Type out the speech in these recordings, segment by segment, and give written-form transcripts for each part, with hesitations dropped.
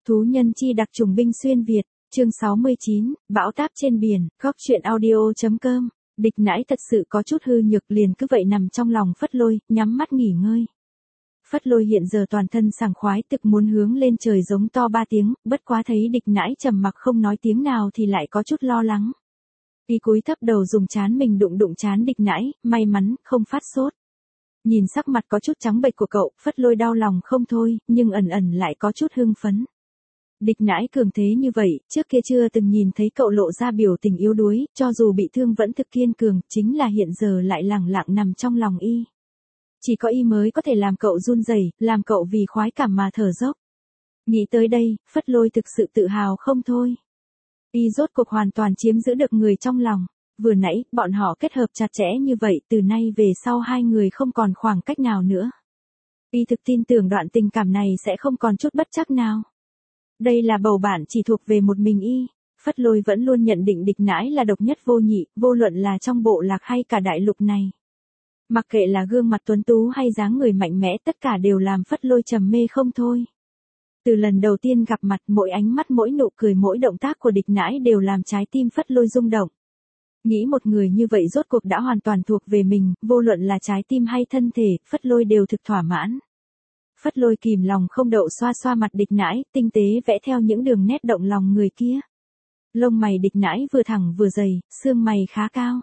Thú nhân chi đặc trùng binh xuyên Việt, chương 69, bão táp trên biển, góc truyện audio.com. Địch Nãi thật sự có chút hư nhược liền cứ vậy nằm trong lòng Phất Lôi, nhắm mắt nghỉ ngơi. Phất Lôi hiện giờ toàn thân sảng khoái thực muốn hướng lên trời giống to 3 tiếng, bất quá thấy Địch Nãi trầm mặc không nói tiếng nào thì lại có chút lo lắng. Y cúi thấp đầu dùng trán mình đụng trán Địch Nãi, may mắn, không phát sốt. Nhìn sắc mặt có chút trắng bệch của cậu, Phất Lôi đau lòng không thôi, nhưng ẩn ẩn lại có chút hưng phấn. Địch Nãi cường thế như vậy, trước kia chưa từng nhìn thấy cậu lộ ra biểu tình yếu đuối, cho dù bị thương vẫn thực kiên cường, chính là hiện giờ lại lẳng lặng nằm trong lòng y. Chỉ có y mới có thể làm cậu run rẩy, làm cậu vì khoái cảm mà thở dốc. Nghĩ tới đây, Phất Lôi thực sự tự hào không thôi. Y rốt cuộc hoàn toàn chiếm giữ được người trong lòng. Vừa nãy, bọn họ kết hợp chặt chẽ như vậy, từ nay về sau hai người không còn khoảng cách nào nữa. Y thực tin tưởng đoạn tình cảm này sẽ không còn chút bất trắc nào. Đây là bầu bạn chỉ thuộc về một mình y. Phất Lôi vẫn luôn nhận định Địch Nãi là độc nhất vô nhị, vô luận là trong bộ lạc hay cả đại lục này. Mặc kệ là gương mặt tuấn tú hay dáng người mạnh mẽ, tất cả đều làm Phất Lôi trầm mê không thôi. Từ lần đầu tiên gặp mặt, mỗi ánh mắt, mỗi nụ cười, mỗi động tác của Địch Nãi đều làm trái tim Phất Lôi rung động. Nghĩ một người như vậy rốt cuộc đã hoàn toàn thuộc về mình, vô luận là trái tim hay thân thể, Phất Lôi đều thực thỏa mãn. Phất Lôi kìm lòng không đậu xoa xoa mặt Địch Nãi, tinh tế vẽ theo những đường nét động lòng người kia. Lông mày Địch Nãi vừa thẳng vừa dày, xương mày khá cao.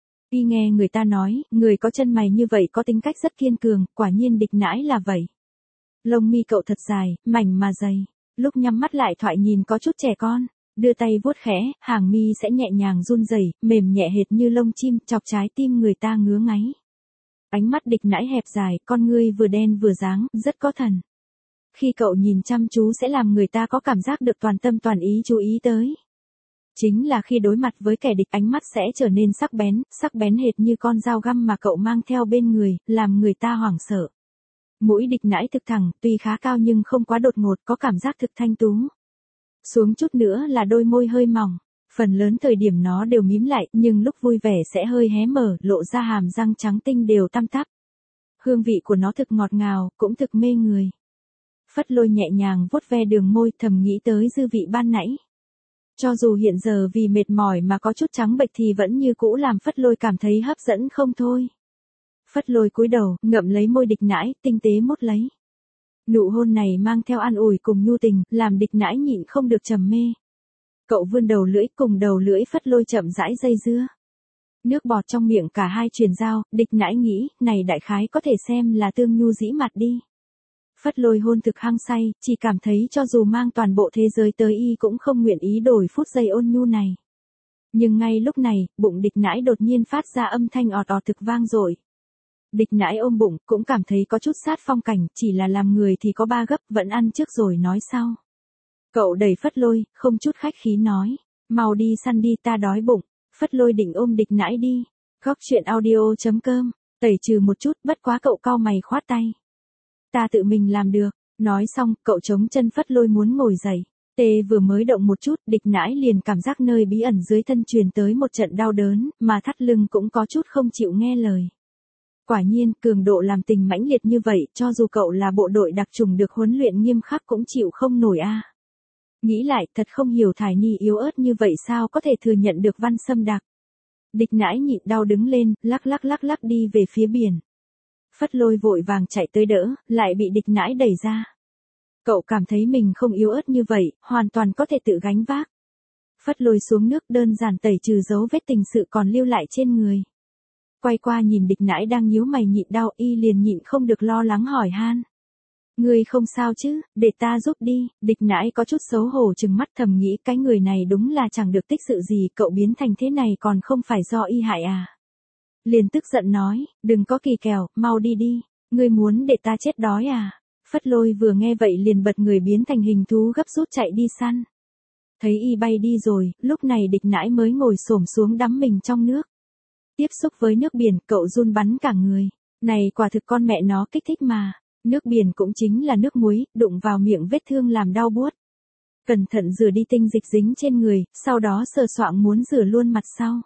Y nghe người ta nói, người có chân mày như vậy có tính cách rất kiên cường, quả nhiên Địch Nãi là vậy. Lông mi cậu thật dài, mảnh mà dày, lúc nhắm mắt lại thoại nhìn có chút trẻ con, đưa tay vuốt khẽ, hàng mi sẽ nhẹ nhàng run rẩy, mềm nhẹ hệt như lông chim, chọc trái tim người ta ngứa ngáy. Ánh mắt Địch Nãi hẹp dài, con ngươi vừa đen vừa dáng, rất có thần. Khi cậu nhìn chăm chú sẽ làm người ta có cảm giác được toàn tâm toàn ý chú ý tới. Chính là khi đối mặt với kẻ địch ánh mắt sẽ trở nên sắc bén hệt như con dao găm mà cậu mang theo bên người, làm người ta hoảng sợ. Mũi Địch Nãi thực thẳng, tuy khá cao nhưng không quá đột ngột, có cảm giác thực thanh tú. Xuống chút nữa là đôi môi hơi mỏng, phần lớn thời điểm nó đều mím lại, nhưng lúc vui vẻ sẽ hơi hé mở, lộ ra hàm răng trắng tinh đều tăm tắp. Hương vị của nó thực ngọt ngào, cũng thực mê người. Phất Lôi nhẹ nhàng vuốt ve đường môi, thầm nghĩ tới dư vị ban nãy. Cho dù hiện giờ vì mệt mỏi mà có chút trắng bệch thì vẫn như cũ làm Phất Lôi cảm thấy hấp dẫn không thôi. Phất Lôi cúi đầu, ngậm lấy môi Địch Nãi, tinh tế mút lấy. Nụ hôn này mang theo an ủi cùng nhu tình, làm Địch Nãi nhịn không được trầm mê. Cậu vươn đầu lưỡi, cùng đầu lưỡi Phất Lôi chậm rãi dây dưa. Nước bọt trong miệng cả hai truyền giao, Địch Nãi nghĩ, này đại khái có thể xem là tương nhu dĩ mặt đi. Phất Lôi hôn thực hăng say, chỉ cảm thấy cho dù mang toàn bộ thế giới tới y cũng không nguyện ý đổi phút giây ôn nhu này. Nhưng ngay lúc này, bụng Địch Nãi đột nhiên phát ra âm thanh ọt ọt thực vang dội. Địch Nãi ôm bụng, cũng cảm thấy có chút sát phong cảnh, chỉ là làm người thì có ba gấp, vẫn ăn trước rồi nói sau. Cậu đẩy Phất Lôi, không chút khách khí nói, mau đi săn đi, ta đói bụng. Phất Lôi định ôm Địch Nãi đi. Góc truyện audio.com, tẩy trừ một chút, bất quá cậu cau mày khoát tay. Ta tự mình làm được. Nói xong, cậu chống chân Phất Lôi muốn ngồi dậy. Tê vừa mới động một chút, Địch Nãi liền cảm giác nơi bí ẩn dưới thân truyền tới một trận đau đớn, mà thắt lưng cũng có chút không chịu nghe lời. Quả nhiên, cường độ làm tình mãnh liệt như vậy, cho dù cậu là bộ đội đặc trùng được huấn luyện nghiêm khắc cũng chịu không nổi a. Nghĩ lại, thật không hiểu Thải Ni yếu ớt như vậy sao có thể thừa nhận được văn xâm đặc. Địch Nãi nhịn đau đứng lên, lắc đi về phía biển. Phất Lôi vội vàng chạy tới đỡ, lại bị Địch Nãi đẩy ra. Cậu cảm thấy mình không yếu ớt như vậy, hoàn toàn có thể tự gánh vác. Phất Lôi xuống nước đơn giản tẩy trừ dấu vết tình sự còn lưu lại trên người. Quay qua nhìn Địch Nãi đang nhíu mày nhịn đau, y liền nhịn không được lo lắng hỏi han. Ngươi không sao chứ, để ta giúp đi. Địch Nãi có chút xấu hổ trừng mắt thầm nghĩ cái người này đúng là chẳng được tích sự gì, cậu biến thành thế này còn không phải do y hại à. Liền tức giận nói, đừng có kỳ kèo, mau đi đi, ngươi muốn để ta chết đói à. Phất Lôi vừa nghe vậy liền bật người biến thành hình thú gấp rút chạy đi săn. Thấy y bay đi rồi, lúc này Địch Nãi mới ngồi xổm xuống đắm mình trong nước. Tiếp xúc với nước biển, cậu run bắn cả người. Này quả thực con mẹ nó kích thích mà. Nước biển cũng chính là nước muối, đụng vào miệng vết thương làm đau buốt. Cẩn thận rửa đi tinh dịch dính trên người, sau đó sờ soạng muốn rửa luôn mặt sau.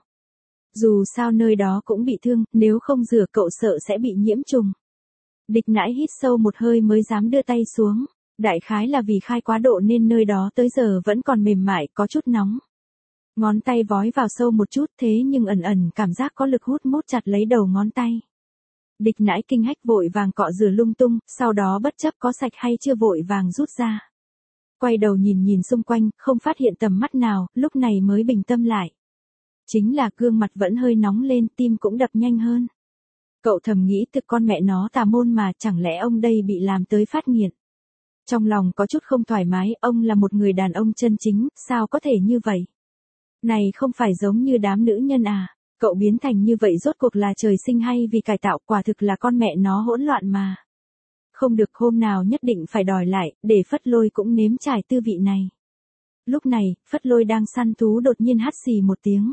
Dù sao nơi đó cũng bị thương, nếu không rửa cậu sợ sẽ bị nhiễm trùng. Địch Nãi hít sâu một hơi mới dám đưa tay xuống. Đại khái là vì khai quá độ nên nơi đó tới giờ vẫn còn mềm mại, có chút nóng. Ngón tay vói vào sâu một chút thế nhưng ẩn ẩn cảm giác có lực hút mút chặt lấy đầu ngón tay. Địch nãi kinh hách vội vàng cọ rửa lung tung, sau đó bất chấp có sạch hay chưa vội vàng rút ra. Quay đầu nhìn nhìn xung quanh, không phát hiện tầm mắt nào, lúc này mới bình tâm lại. Chính là gương mặt vẫn hơi nóng lên, tim cũng đập nhanh hơn. Cậu thầm nghĩ thực con mẹ nó tà môn mà, chẳng lẽ ông đây bị làm tới phát nghiện. Trong lòng có chút không thoải mái, ông là một người đàn ông chân chính, sao có thể như vậy? Này không phải giống như đám nữ nhân à, cậu biến thành như vậy rốt cuộc là trời sinh hay vì cải tạo, quả thực là con mẹ nó hỗn loạn mà. Không được, hôm nào nhất định phải đòi lại, để Phất Lôi cũng nếm trải tư vị này. Lúc này, Phất Lôi đang săn thú đột nhiên hắt xì một tiếng.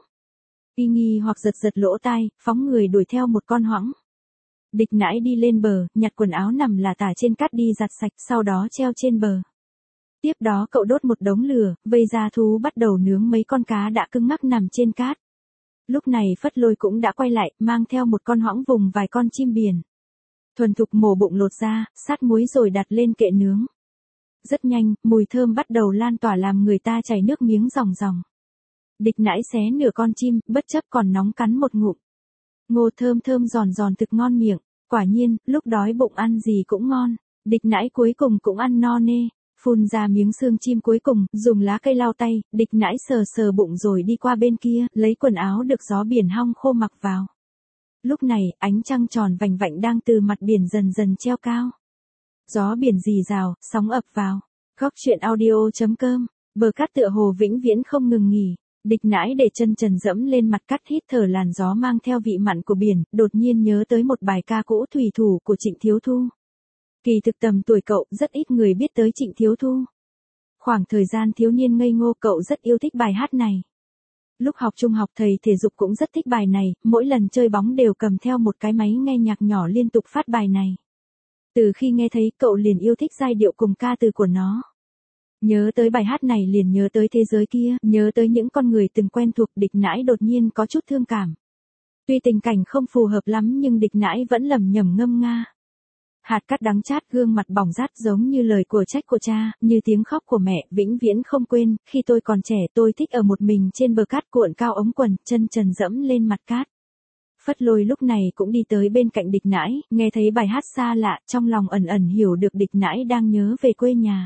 Y nghi hoặc giật giật lỗ tai, phóng người đuổi theo một con hoãng. Địch nãi đi lên bờ, nhặt quần áo nằm là tả trên cát đi giặt sạch, sau đó treo trên bờ. Tiếp đó cậu đốt một đống lửa, vây ra thú bắt đầu nướng mấy con cá đã cứng ngắc nằm trên cát. Lúc này Phất Lôi cũng đã quay lại, mang theo một con hoãng vùng vài con chim biển. Thuần thục mổ bụng lột ra, sát muối rồi đặt lên kệ nướng. Rất nhanh, mùi thơm bắt đầu lan tỏa làm người ta chảy nước miếng ròng ròng. Địch nãi xé nửa con chim, bất chấp còn nóng cắn một ngụm. Ngô thơm thơm giòn giòn thực ngon miệng, quả nhiên, lúc đói bụng ăn gì cũng ngon. Địch nãi cuối cùng cũng ăn no nê, phun ra miếng xương chim cuối cùng, dùng lá cây lau tay, địch nãi sờ sờ bụng rồi đi qua bên kia, lấy quần áo được gió biển hong khô mặc vào. Lúc này, ánh trăng tròn vành vạnh đang từ mặt biển dần dần treo cao. Gió biển rì rào, sóng ập vào. Góc truyện audio.com, bờ cát tựa hồ vĩnh viễn không ngừng nghỉ. Địch nãi để chân trần dẫm lên mặt cát hít thở làn gió mang theo vị mặn của biển, đột nhiên nhớ tới một bài ca cũ thủy thủ của Trịnh Thiếu Thu. Kỳ thực tầm tuổi cậu rất ít người biết tới Trịnh Thiếu Thu. Khoảng thời gian thiếu niên ngây ngô cậu rất yêu thích bài hát này. Lúc học trung học thầy thể dục cũng rất thích bài này, mỗi lần chơi bóng đều cầm theo một cái máy nghe nhạc nhỏ liên tục phát bài này. Từ khi nghe thấy cậu liền yêu thích giai điệu cùng ca từ của nó. Nhớ tới bài hát này liền nhớ tới thế giới kia, nhớ tới những con người từng quen thuộc. Địch nãi đột nhiên có chút thương cảm. Tuy tình cảnh không phù hợp lắm nhưng địch nãi vẫn lẩm nhẩm ngâm nga. Hạt cát đắng chát, gương mặt bỏng rát giống như lời của trách của cha, như tiếng khóc của mẹ, vĩnh viễn không quên. Khi tôi còn trẻ tôi thích ở một mình trên bờ cát cuộn cao ống quần, chân trần dẫm lên mặt cát. Phất Lôi lúc này cũng đi tới bên cạnh địch nãi, nghe thấy bài hát xa lạ, trong lòng ẩn ẩn hiểu được địch nãi đang nhớ về quê nhà.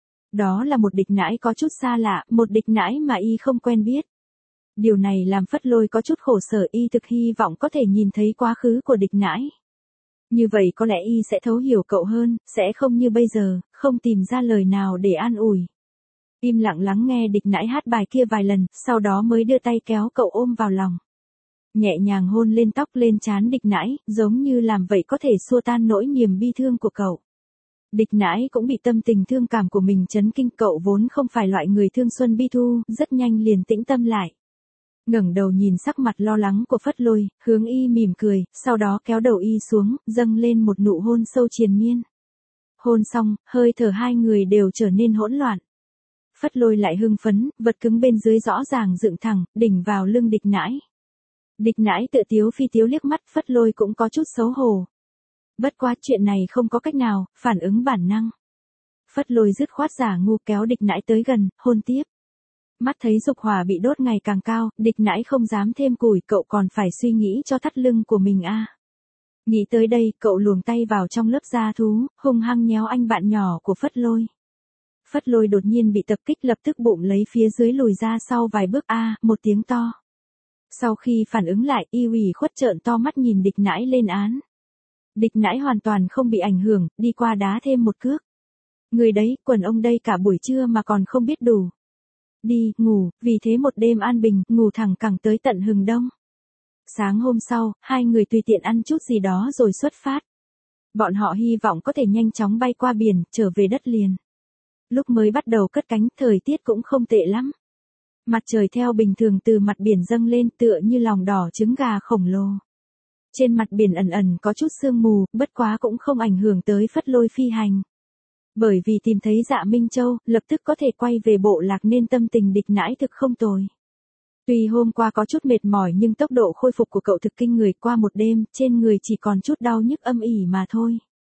Đó là một địch nãi có chút xa lạ, một địch nãi mà y không quen biết. Điều này làm Phất Lôi có chút khổ sở, y thực hy vọng có thể nhìn thấy quá khứ của địch nãi. Như vậy có lẽ y sẽ thấu hiểu cậu hơn, sẽ không như bây giờ, không tìm ra lời nào để an ủi. Im lặng lắng nghe địch nãi hát bài kia vài lần, sau đó mới đưa tay kéo cậu ôm vào lòng. Nhẹ nhàng hôn lên tóc lên trán địch nãi, giống như làm vậy có thể xua tan nỗi niềm bi thương của cậu. Địch nãi cũng bị tâm tình thương cảm của mình chấn kinh, cậu vốn không phải loại người thương xuân bi thu, rất nhanh liền tĩnh tâm lại. Ngẩng đầu nhìn sắc mặt lo lắng của Phất Lôi, hướng y mỉm cười, sau đó kéo đầu y xuống, dâng lên một nụ hôn sâu triền miên. Hôn xong, hơi thở hai người đều trở nên hỗn loạn. Phất Lôi lại hưng phấn, vật cứng bên dưới rõ ràng dựng thẳng, đỉnh vào lưng địch nãi. Địch nãi tự tiếu phi tiếu liếc mắt, Phất Lôi cũng có chút xấu hổ. Bất quá chuyện này không có cách nào, phản ứng bản năng. Phất Lôi dứt khoát giả ngu kéo địch nãi tới gần, hôn tiếp. Mắt thấy dục hỏa bị đốt ngày càng cao, địch nãi không dám thêm củi, cậu còn phải suy nghĩ cho thắt lưng của mình a. Nghĩ tới đây, cậu luồn tay vào trong lớp da thú, hung hăng nhéo anh bạn nhỏ của Phất Lôi. Phất Lôi đột nhiên bị tập kích, lập tức bụng lấy phía dưới lùi ra sau vài bước một tiếng to. Sau khi phản ứng lại, y ủy khuất trợn to mắt nhìn địch nãi lên án. Địch nãi hoàn toàn không bị ảnh hưởng, đi qua đá thêm một cước. Người đấy, quần ông đây cả buổi trưa mà còn không biết đủ. Đi, ngủ, vì thế một đêm an bình, ngủ thẳng cẳng tới tận hừng đông. Sáng hôm sau, hai người tùy tiện ăn chút gì đó rồi xuất phát. Bọn họ hy vọng có thể nhanh chóng bay qua biển, trở về đất liền. Lúc mới bắt đầu cất cánh, thời tiết cũng không tệ lắm. Mặt trời theo bình thường từ mặt biển dâng lên tựa như lòng đỏ trứng gà khổng lồ. Trên mặt biển ẩn ẩn có chút sương mù, bất quá cũng không ảnh hưởng tới Phất Lôi phi hành. Bởi vì tìm thấy Dạ Minh Châu, lập tức có thể quay về bộ lạc nên tâm tình địch nãi thực không tồi. Tuy hôm qua có chút mệt mỏi nhưng tốc độ khôi phục của cậu thực kinh người, qua một đêm, trên người chỉ còn chút đau nhức âm ỉ mà thôi.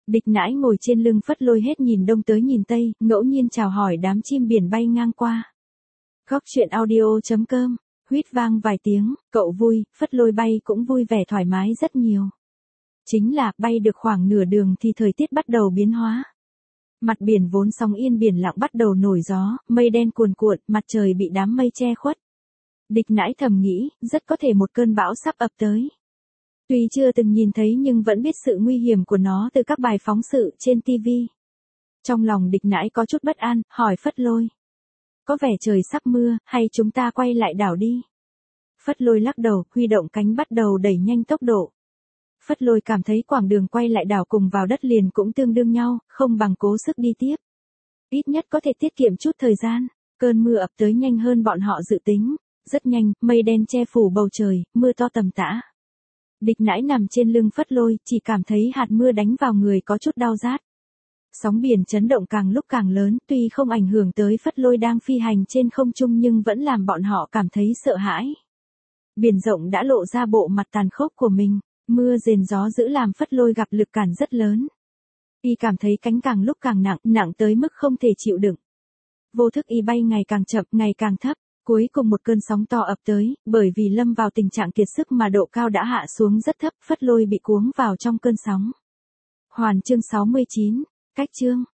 Địch Nãi ngồi trên lưng Phất Lôi hết nhìn đông tới nhìn tây, ngẫu nhiên chào hỏi đám chim biển bay ngang qua. Góc chuyện audio.com, huýt vang vài tiếng, cậu vui, Phất Lôi bay cũng vui vẻ thoải mái rất nhiều. Chính là bay được khoảng nửa đường thì thời tiết bắt đầu biến hóa. Mặt biển vốn sóng yên biển lặng bắt đầu nổi gió, mây đen cuồn cuộn, mặt trời bị đám mây che khuất. Địch Nãi thầm nghĩ, rất có thể một cơn bão sắp ập tới. Tuy chưa từng nhìn thấy nhưng vẫn biết sự nguy hiểm của nó từ các bài phóng sự trên TV. Trong lòng Địch Nãi có chút bất an, hỏi Phất Lôi. Có vẻ trời sắp mưa, hay chúng ta quay lại đảo đi? Phất Lôi lắc đầu, huy động cánh bắt đầu đẩy nhanh tốc độ. Phất Lôi cảm thấy quãng đường quay lại đảo cùng vào đất liền cũng tương đương nhau, không bằng cố sức đi tiếp. Ít nhất có thể tiết kiệm chút thời gian. Cơn mưa ập tới nhanh hơn bọn họ dự tính. Rất nhanh, mây đen che phủ bầu trời, mưa to tầm tã. Địch Nãi nằm trên lưng Phất Lôi, chỉ cảm thấy hạt mưa đánh vào người có chút đau rát. Sóng biển chấn động càng lúc càng lớn, tuy không ảnh hưởng tới Phất Lôi đang phi hành trên không trung nhưng vẫn làm bọn họ cảm thấy sợ hãi. Biển rộng đã lộ ra bộ mặt tàn khốc của mình, mưa rền gió dữ làm Phất Lôi gặp lực cản rất lớn. Y cảm thấy cánh càng lúc càng nặng, nặng tới mức không thể chịu đựng. Vô thức y bay ngày càng chậm, ngày càng thấp. Cuối cùng một cơn sóng to ập tới, bởi vì lâm vào tình trạng kiệt sức mà độ cao đã hạ xuống rất thấp, Phất Lôi bị cuống vào trong cơn sóng. Hoàn chương 69, cách chương.